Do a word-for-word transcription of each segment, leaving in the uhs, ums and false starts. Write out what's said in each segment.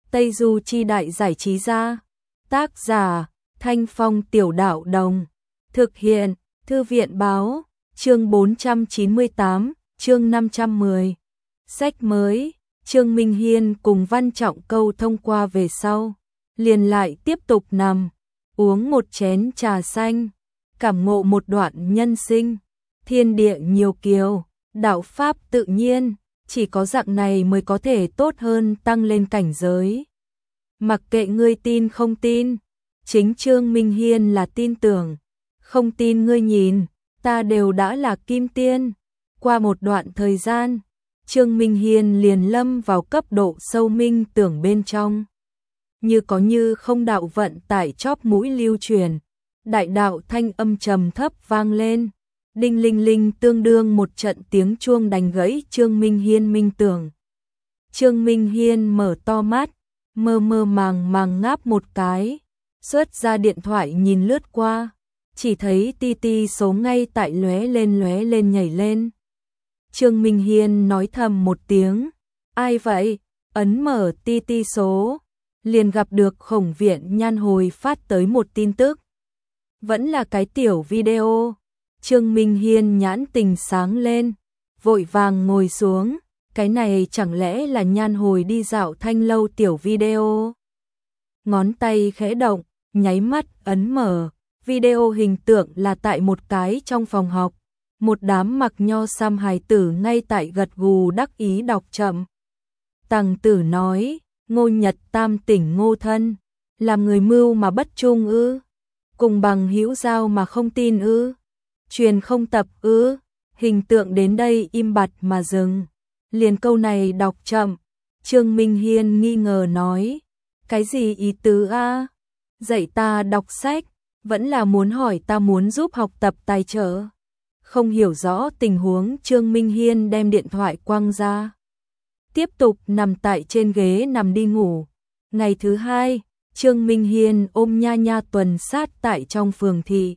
Tây Du Chi Đại Giải Trí Gia. Tác giả, Thanh Phong Tiểu Đạo Đồng. Thực hiện, Thư viện Báo. Chương bốn trăm chín mươi tám, chương năm trăm mười. Sách mới, Trương Minh Hiên cùng Văn Trọng Câu thông qua về sau. Liền lại tiếp tục nằm, uống một chén trà xanh, cảm ngộ một đoạn nhân sinh. Thiên địa nhiều kiều, đạo pháp tự nhiên, chỉ có dạng này mới có thể tốt hơn tăng lên cảnh giới. Mặc kệ ngươi tin không tin, chính Trương Minh Hiên là tin tưởng, không tin ngươi nhìn, ta đều đã là kim tiên. Qua một đoạn thời gian, Trương Minh Hiên liền lâm vào cấp độ sâu minh tưởng bên trong. Như có như không đạo vận tại chóp mũi lưu truyền, đại đạo thanh âm trầm thấp vang lên, đinh linh linh tương đương một trận tiếng chuông đánh gãy Trương Minh Hiên minh tưởng. Trương Minh Hiên mở to mắt, mơ mơ màng màng ngáp một cái, xuất ra điện thoại nhìn lướt qua, chỉ thấy ti ti số ngay tại lóe lên lóe lên nhảy lên. Trương Minh Hiên nói thầm một tiếng, ai vậy? Ấn mở ti ti số, liền gặp được Khổng Viện Nhan hồi phát tới một tin tức. Vẫn là cái tiểu video. Trương Minh Hiên nhãn tình sáng lên, vội vàng ngồi xuống, cái này chẳng lẽ là Nhan hồi đi dạo thanh lâu tiểu video. Ngón tay khẽ động, nháy mắt ấn mở, video hình tượng là tại một cái trong phòng học, một đám mặc nho sam hài tử ngay tại gật gù đắc ý đọc chậm. Tằng tử nói, Ngô Nhật tam tỉnh Ngô thân, làm người mưu mà bất trung ư, cùng bằng hữu giao mà không tin ư, truyền không tập ư. Hình tượng đến đây im bặt mà dừng, liền câu này đọc chậm. Trương Minh Hiên nghi ngờ nói, cái gì ý tứ a? Dạy ta đọc sách, vẫn là muốn hỏi ta muốn giúp học tập tài trợ? Không hiểu rõ tình huống, Trương Minh Hiên đem điện thoại quăng ra, tiếp tục nằm tại trên ghế nằm đi ngủ. Ngày thứ hai, Trương Minh Hiên ôm Nha Nha tuần sát tại trong phường thị.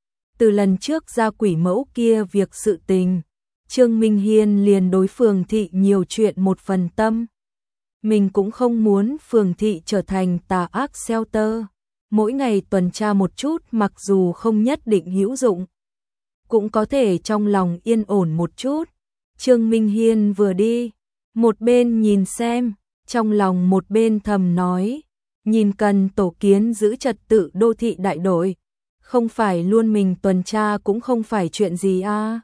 Từ lần trước ra quỷ mẫu kia việc sự tình, Trương Minh Hiên liền đối phường thị nhiều chuyện một phần tâm. Mình cũng không muốn phường thị trở thành tà ác shelter, mỗi ngày tuần tra một chút mặc dù không nhất định hữu dụng, cũng có thể trong lòng yên ổn một chút. Trương Minh Hiên vừa đi, một bên nhìn xem, trong lòng một bên thầm nói, nhìn cần tổ kiến giữ trật tự đô thị đại đội, không phải luôn mình tuần tra cũng không phải chuyện gì a. À.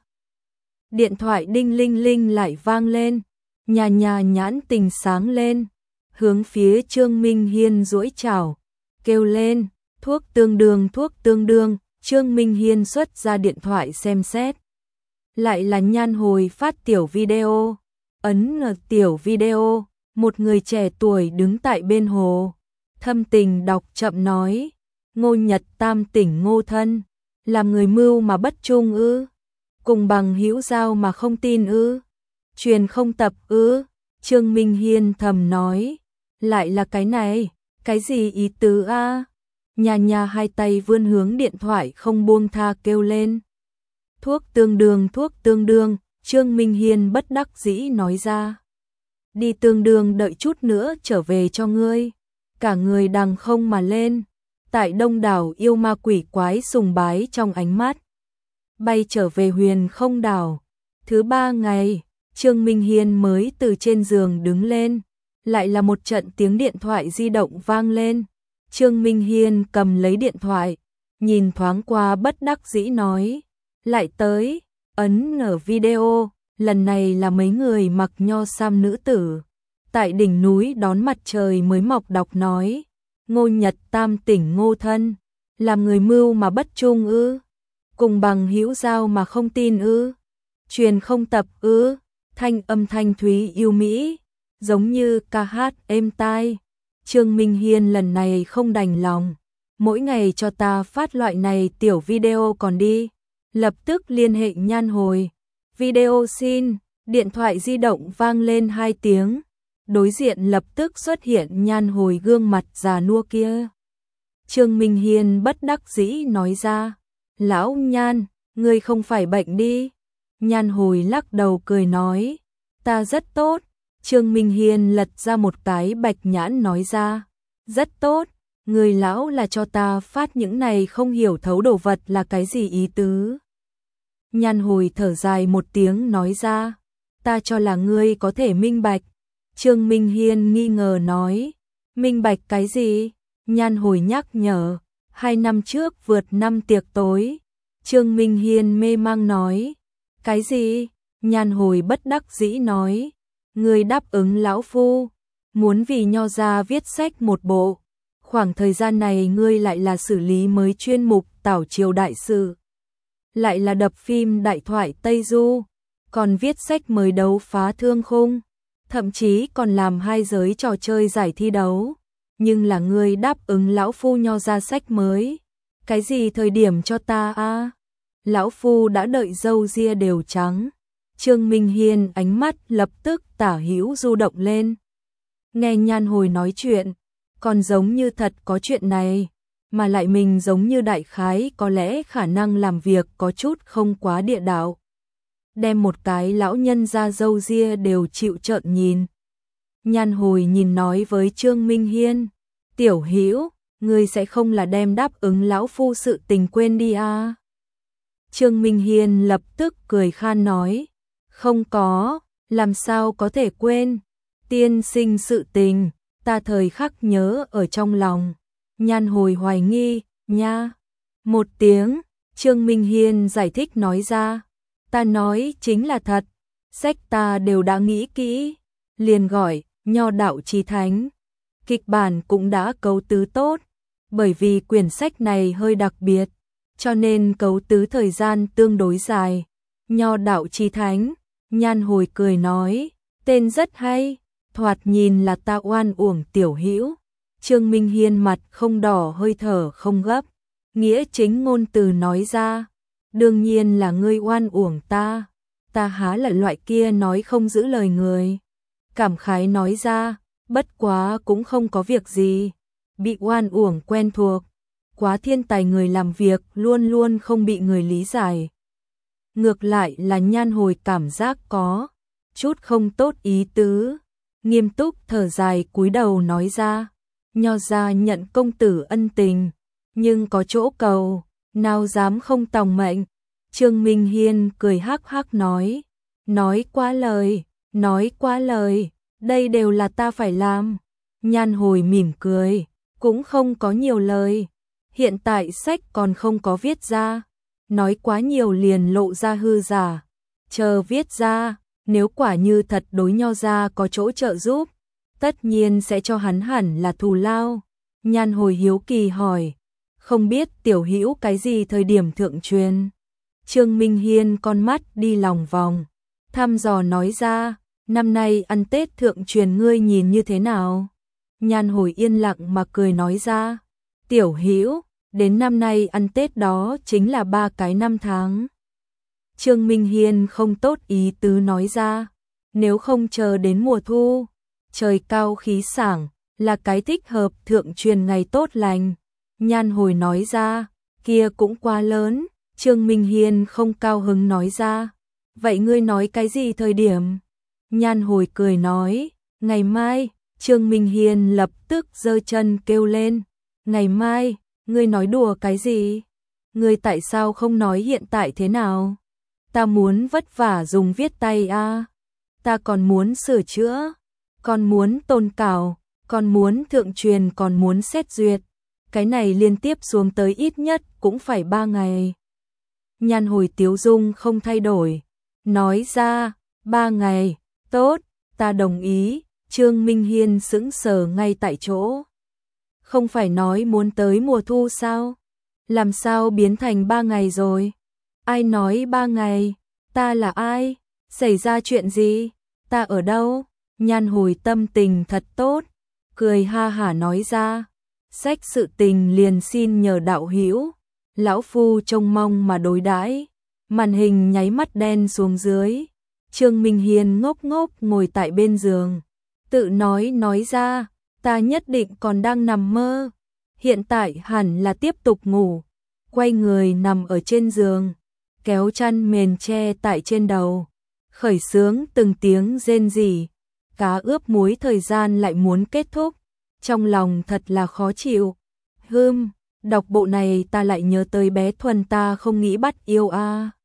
Điện thoại đinh linh linh lại vang lên, Nhà Nhà nhãn tình sáng lên, hướng phía Trương Minh Hiên duỗi chảo, kêu lên, thuốc tương đương thuốc tương đương. Trương Minh Hiên xuất ra điện thoại xem xét, lại là Nhan hồi phát tiểu video. Ấn ở tiểu video, một người trẻ tuổi đứng tại bên hồ, thâm tình đọc chậm nói, Ngô Nhật tam tỉnh Ngô thân, làm người mưu mà bất trung ư, cùng bằng hữu giao mà không tin ư, truyền không tập ư. Trương Minh Hiên thầm nói, lại là cái này, cái gì ý tứ a? Nhà Nhà hai tay vươn hướng điện thoại không buông tha kêu lên, thuốc tương đương thuốc tương đương. Trương Minh Hiên bất đắc dĩ nói ra, đi tương đương đợi chút nữa trở về cho ngươi. Cả người đằng không mà lên, tại đông đảo yêu ma quỷ quái sùng bái trong ánh mắt, bay trở về huyền không đảo. Thứ ba ngày, Trương Minh Hiên mới từ trên giường đứng lên, lại là một trận tiếng điện thoại di động vang lên. Trương Minh Hiên cầm lấy điện thoại, nhìn thoáng qua bất đắc dĩ nói, lại tới. Ấn ở video, lần này là mấy người mặc nho sam nữ tử, tại đỉnh núi đón mặt trời mới mọc đọc nói, Ngô Nhật tam tỉnh Ngô thân, làm người mưu mà bất trung ư, cùng bằng hữu giao mà không tin ư, truyền không tập ư. Thanh âm thanh thúy yêu mỹ, giống như ca hát êm tai. Trương Minh Hiên lần này không đành lòng, mỗi ngày cho ta phát loại này tiểu video còn đi. Lập tức liên hệ Nhan hồi, video xin. Điện thoại di động vang lên hai tiếng, đối diện lập tức xuất hiện Nhan hồi gương mặt già nua kia. Trương Minh Hiên bất đắc dĩ nói ra, lão Nhan, ngươi không phải bệnh đi? Nhan hồi lắc đầu cười nói, ta rất tốt, Trương Minh Hiên lật ra một cái bạch nhãn nói ra, rất tốt, người lão là cho ta phát những này không hiểu thấu đồ vật là cái gì ý tứ. Nhan Hồi thở dài một tiếng nói ra, ta cho là ngươi có thể minh bạch. Trương Minh Hiên nghi ngờ nói, minh bạch cái gì? Nhan Hồi nhắc nhở, hai năm trước vượt năm tiệc tối. Trương Minh Hiên mê mang nói, cái gì? Nhan Hồi bất đắc dĩ nói, ngươi đáp ứng lão phu, muốn vì Nho gia viết sách một bộ. Khoảng thời gian này ngươi lại là xử lý mới chuyên mục Tảo Triều đại sự, lại là đập phim đại thoại Tây Du, còn viết sách mới đấu phá thương khung, thậm chí còn làm hai giới trò chơi giải thi đấu. Nhưng là ngươi đáp ứng lão phu Nho ra sách mới. Cái gì thời điểm cho ta a? À? Lão phu đã đợi râu ria đều trắng. Trương Minh Hiên ánh mắt lập tức tả hữu du động lên. Nghe Nhan Hồi nói chuyện, còn giống như thật có chuyện này, mà lại mình giống như đại khái có lẽ khả năng làm việc có chút không quá địa đạo. Đem một cái lão nhân ra râu ria đều chịu trợn nhìn. Nhan Hồi nhìn nói với Trương Minh Hiên, tiểu hữu, ngươi sẽ không là đem đáp ứng lão phu sự tình quên đi à? Trương Minh Hiên lập tức cười khan nói, không có, làm sao có thể quên, tiên sinh sự tình, ta thời khắc nhớ ở trong lòng. Nhan Hồi hoài nghi, nha, một tiếng, Trương Minh Hiên giải thích nói ra, ta nói chính là thật, sách ta đều đã nghĩ kỹ, liền gọi Nho đạo chí thánh, kịch bản cũng đã cấu tứ tốt, bởi vì quyển sách này hơi đặc biệt, cho nên cấu tứ thời gian tương đối dài. Nho đạo chí thánh, Nhan Hồi cười nói, tên rất hay, thoạt nhìn là ta oan uổng tiểu hữu. Trương Minh Hiên mặt không đỏ hơi thở không gấp, nghĩa chính ngôn từ nói ra, đương nhiên là ngươi oan uổng ta, ta há là loại kia nói không giữ lời người. Cảm khái nói ra, bất quá cũng không có việc gì, bị oan uổng quen thuộc, quá thiên tài người làm việc luôn luôn không bị người lý giải. Ngược lại là Nhan Hồi cảm giác có chút không tốt ý tứ, nghiêm túc thở dài cúi đầu nói ra, Nho gia nhận công tử ân tình, nhưng có chỗ cầu, nào dám không tòng mệnh. Trương Minh Hiên cười hắc hắc nói, nói quá lời, nói quá lời, đây đều là ta phải làm. Nhan Hồi mỉm cười, cũng không có nhiều lời, hiện tại sách còn không có viết ra, nói quá nhiều liền lộ ra hư giả, chờ viết ra, nếu quả như thật đối Nho gia có chỗ trợ giúp, tất nhiên sẽ cho hắn hẳn là thù lao. Nhan Hồi hiếu kỳ hỏi, không biết tiểu hữu cái gì thời điểm thượng truyền? Trương Minh Hiên con mắt đi lòng vòng, thăm dò nói ra, năm nay ăn Tết thượng truyền ngươi nhìn như thế nào? Nhan Hồi yên lặng mà cười nói ra, tiểu hữu, đến năm nay ăn Tết đó chính là ba cái năm tháng. Trương Minh Hiên không tốt ý tứ nói ra, nếu không chờ đến mùa thu, trời cao khí sảng, là cái thích hợp thượng truyền ngày tốt lành. Nhan Hồi nói ra, kia cũng quá lớn. Trương Minh Hiên không cao hứng nói ra, vậy ngươi nói cái gì thời điểm? Nhan Hồi cười nói, ngày mai. Trương Minh Hiên lập tức giơ chân kêu lên, ngày mai, ngươi nói đùa cái gì? Ngươi tại sao không nói hiện tại thế nào? Ta muốn vất vả dùng viết tay a, à? Ta còn muốn sửa chữa, còn muốn tôn cảo, còn muốn thượng truyền, còn muốn xét duyệt. Cái này liên tiếp xuống tới ít nhất cũng phải ba ngày. Nhan Hồi tiếu dung không thay đổi, nói ra, ba ngày, tốt, ta đồng ý. Trương Minh Hiên sững sờ ngay tại chỗ. Không phải nói muốn tới mùa thu sao? Làm sao biến thành ba ngày rồi? Ai nói ba ngày? Ta là ai? Xảy ra chuyện gì? Ta ở đâu? Nhan Hồi tâm tình thật tốt, cười ha hả nói ra, sách sự tình liền xin nhờ đạo hữu, lão phu trông mong mà đối đãi. Màn hình nháy mắt đen xuống dưới, Trương Minh Hiên ngốc ngốc ngồi tại bên giường, tự nói nói ra, ta nhất định còn đang nằm mơ, hiện tại hẳn là tiếp tục ngủ. Quay người nằm ở trên giường, kéo chăn mền che tại trên đầu, khởi sướng từng tiếng rên rỉ, cá ướp muối thời gian lại muốn kết thúc, trong lòng thật là khó chịu. Hừm, đọc bộ này ta lại nhớ tới bé Thuần ta không nghĩ bắt yêu a. À.